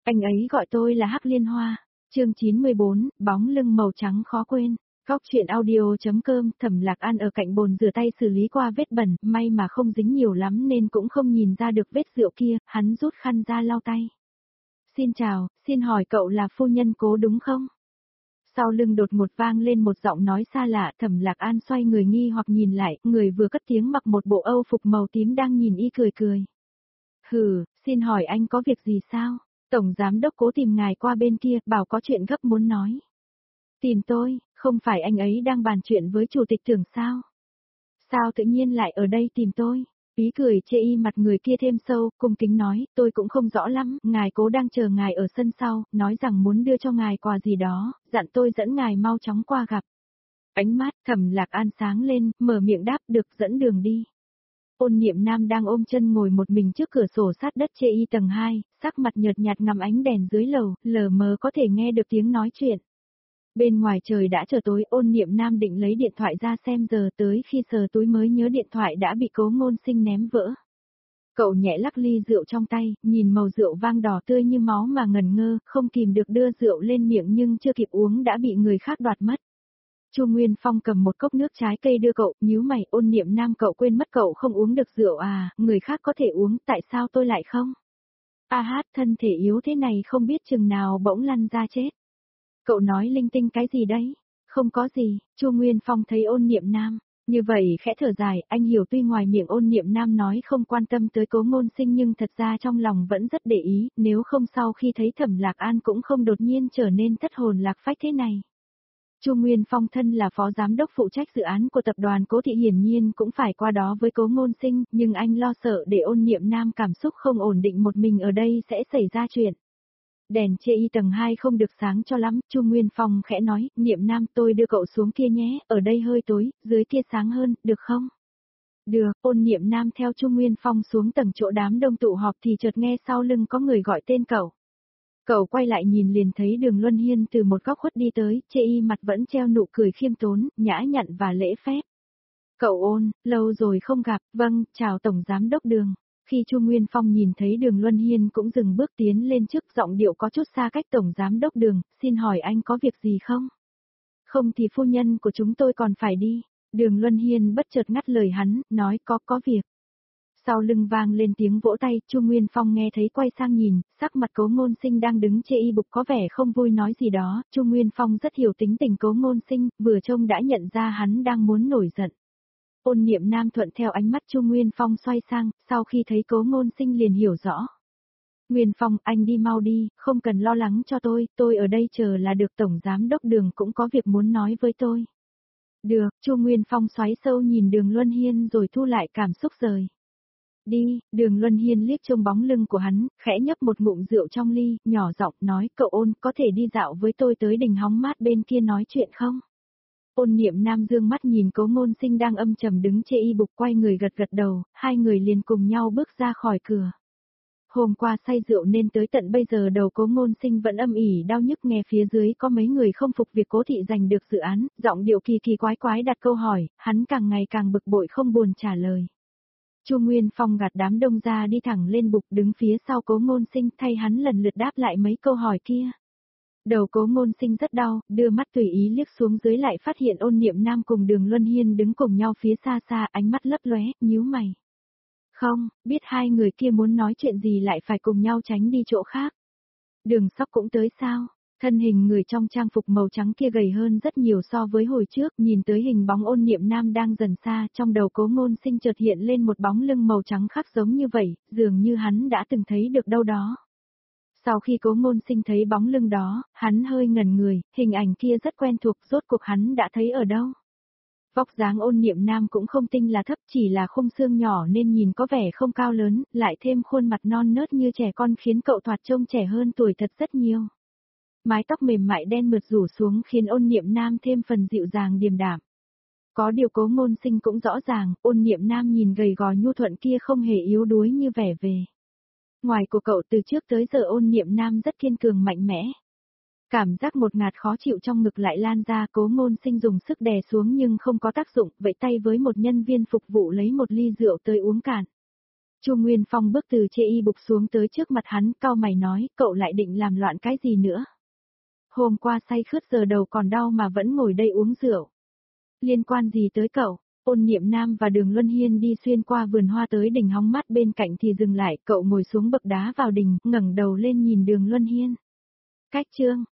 Anh ấy gọi tôi là Hắc Liên Hoa. Chương 94, bóng lưng màu trắng khó quên. Góc truyện audio.com. Thẩm Lạc An ở cạnh bồn rửa tay xử lý qua vết bẩn, may mà không dính nhiều lắm nên cũng không nhìn ra được vết rượu kia, hắn rút khăn ra lau tay. Xin chào, xin hỏi cậu là phu nhân Cố đúng không? Sau lưng đột ngột vang lên một giọng nói xa lạ. Thẩm Lạc An xoay người nghi hoặc nhìn lại, người vừa cất tiếng mặc một bộ âu phục màu tím đang nhìn y cười cười. Hừ, xin hỏi anh có việc gì sao? Tổng giám đốc Cố tìm ngài qua bên kia, bảo có chuyện gấp muốn nói. Tìm tôi, không phải anh ấy đang bàn chuyện với chủ tịch Tưởng sao? Sao tự nhiên lại ở đây tìm tôi? Ý cười chê y mặt người kia thêm sâu, cung kính nói, tôi cũng không rõ lắm, ngài Cố đang chờ ngài ở sân sau, nói rằng muốn đưa cho ngài quà gì đó, dặn tôi dẫn ngài mau chóng qua gặp. Ánh mắt Thẩm Lạc An sáng lên, mở miệng đáp được, dẫn đường đi. Ôn Niệm Nam đang ôm chân ngồi một mình trước cửa sổ sát đất chê y tầng 2, sắc mặt nhợt nhạt ngắm ánh đèn dưới lầu, lờ mờ có thể nghe được tiếng nói chuyện. Bên ngoài trời đã trở tối, Ôn Niệm Nam định lấy điện thoại ra xem giờ, tới khi sờ túi mới nhớ điện thoại đã bị Cố Ngôn Sinh ném vỡ. Cậu nhẹ lắc ly rượu trong tay, nhìn màu rượu vang đỏ tươi như máu mà ngẩn ngơ, không kìm được đưa rượu lên miệng nhưng chưa kịp uống đã bị người khác đoạt mất. Chu Nguyên Phong cầm một cốc nước trái cây đưa cậu, nhíu mày. Ôn Niệm Nam, cậu quên mất cậu không uống được rượu à, người khác có thể uống, tại sao tôi lại không? A hát, thân thể yếu thế này không biết chừng nào bỗng lăn ra chết. Cậu nói linh tinh cái gì đấy? Không có gì. Chu Nguyên Phong thấy Ôn Niệm Nam như vậy khẽ thở dài, anh hiểu tuy ngoài miệng Ôn Niệm Nam nói không quan tâm tới Cố Ngôn Sinh nhưng thật ra trong lòng vẫn rất để ý, nếu không sau khi thấy Thẩm Lạc An cũng không đột nhiên trở nên thất hồn lạc phách thế này. Chu Nguyên Phong thân là phó giám đốc phụ trách dự án của tập đoàn Cố Thị, hiển nhiên cũng phải qua đó với Cố Ngôn Sinh, nhưng anh lo sợ để Ôn Niệm Nam cảm xúc không ổn định một mình ở đây sẽ xảy ra chuyện. Đèn chê y tầng 2 không được sáng cho lắm, Chu Nguyên Phong khẽ nói, Niệm Nam tôi đưa cậu xuống kia nhé, ở đây hơi tối, dưới kia sáng hơn, được không? Được. Ôn Niệm Nam theo Chu Nguyên Phong xuống tầng chỗ đám đông tụ họp thì chợt nghe sau lưng có người gọi tên cậu. Cậu quay lại nhìn liền thấy Đường Luân Hiên từ một góc khuất đi tới, chê y mặt vẫn treo nụ cười khiêm tốn, nhã nhặn và lễ phép. Cậu Ôn, lâu rồi không gặp, vâng, chào Tổng Giám đốc Đường. Khi Chu Nguyên Phong nhìn thấy Đường Luân Hiên cũng dừng bước tiến lên trước, giọng điệu có chút xa cách. Tổng Giám đốc Đường, xin hỏi anh có việc gì không? Không thì phu nhân của chúng tôi còn phải đi. Đường Luân Hiên bất chợt ngắt lời hắn, nói có việc. Sau lưng vang lên tiếng vỗ tay, Chu Nguyên Phong nghe thấy quay sang nhìn, sắc mặt Cố Ngôn Sinh đang đứng chê y bục có vẻ không vui nói gì đó. Chu Nguyên Phong rất hiểu tính tình Cố Ngôn Sinh, vừa trông đã nhận ra hắn đang muốn nổi giận. Ôn Niệm Nam thuận theo ánh mắt Chu Nguyên Phong xoay sang, sau khi thấy Cố Ngôn Sinh liền hiểu rõ. Nguyên Phong, anh đi mau đi, không cần lo lắng cho tôi ở đây chờ là được. Tổng Giám đốc Đường cũng có việc muốn nói với tôi. Được. Chu Nguyên Phong xoáy sâu nhìn Đường Luân Hiên rồi thu lại cảm xúc rời. Đi. Đường Luân Hiên liếc trông bóng lưng của hắn, khẽ nhấp một ngụm rượu trong ly, nhỏ giọng nói, cậu Ôn, có thể đi dạo với tôi tới đình hóng mát bên kia nói chuyện không? Ôn Niệm Nam dương mắt nhìn Cố Ngôn Sinh đang âm trầm đứng chê y bục, quay người gật gật đầu, hai người liền cùng nhau bước ra khỏi cửa. Hôm qua say rượu nên tới tận bây giờ đầu Cố Ngôn Sinh vẫn âm ỉ đau nhức, nghe phía dưới có mấy người không phục việc Cố Thị giành được dự án, giọng điệu kỳ kỳ quái quái đặt câu hỏi, hắn càng ngày càng bực bội không buồn trả lời. Chu Nguyên Phong gạt đám đông ra đi thẳng lên bục đứng phía sau Cố Ngôn Sinh thay hắn lần lượt đáp lại mấy câu hỏi kia. Đầu Cố Ngôn Sinh rất đau, đưa mắt tùy ý liếc xuống dưới lại phát hiện Ôn Niệm Nam cùng Đường Luân Hiên đứng cùng nhau phía xa xa, ánh mắt lấp lóe, nhíu mày. Không, biết hai người kia muốn nói chuyện gì lại phải cùng nhau tránh đi chỗ khác. Đường Sóc cũng tới sao? Thân hình người trong trang phục màu trắng kia gầy hơn rất nhiều so với hồi trước, nhìn tới hình bóng Ôn Niệm Nam đang dần xa, trong đầu Cố Ngôn Sinh chợt hiện lên một bóng lưng màu trắng khác giống như vậy, dường như hắn đã từng thấy được đâu đó. Sau khi Cố Ngôn Sinh thấy bóng lưng đó, hắn hơi ngẩn người, hình ảnh kia rất quen thuộc, rốt cuộc hắn đã thấy ở đâu. Vóc dáng Ôn Niệm Nam cũng không tinh là thấp, chỉ là khung xương nhỏ nên nhìn có vẻ không cao lớn, lại thêm khuôn mặt non nớt như trẻ con khiến cậu thoạt trông trẻ hơn tuổi thật rất nhiều. Mái tóc mềm mại đen mượt rủ xuống khiến Ôn Niệm Nam thêm phần dịu dàng điềm đạm. Có điều Cố Ngôn Sinh cũng rõ ràng, Ôn Niệm Nam nhìn gầy gò nhu thuận kia không hề yếu đuối như vẻ về ngoài của cậu, từ trước tới giờ Ôn Niệm Nam rất kiên cường mạnh mẽ. Cảm giác một ngạt khó chịu trong ngực lại lan ra, Cố Ngôn Sinh dùng sức đè xuống nhưng không có tác dụng, vẫy tay với một nhân viên phục vụ lấy một ly rượu tới uống cạn. Chu Nguyên Phong bước từ chê y bục xuống tới trước mặt hắn, cau mày nói, cậu lại định làm loạn cái gì nữa? Hôm qua say khướt giờ đầu còn đau mà vẫn ngồi đây uống rượu. Liên quan gì tới cậu? Ôn Niệm Nam và Đường Luân Hiên đi xuyên qua vườn hoa tới đỉnh hóng mát bên cạnh thì dừng lại, cậu ngồi xuống bậc đá vào đỉnh, ngẩng đầu lên nhìn Đường Luân Hiên. Cách Trương,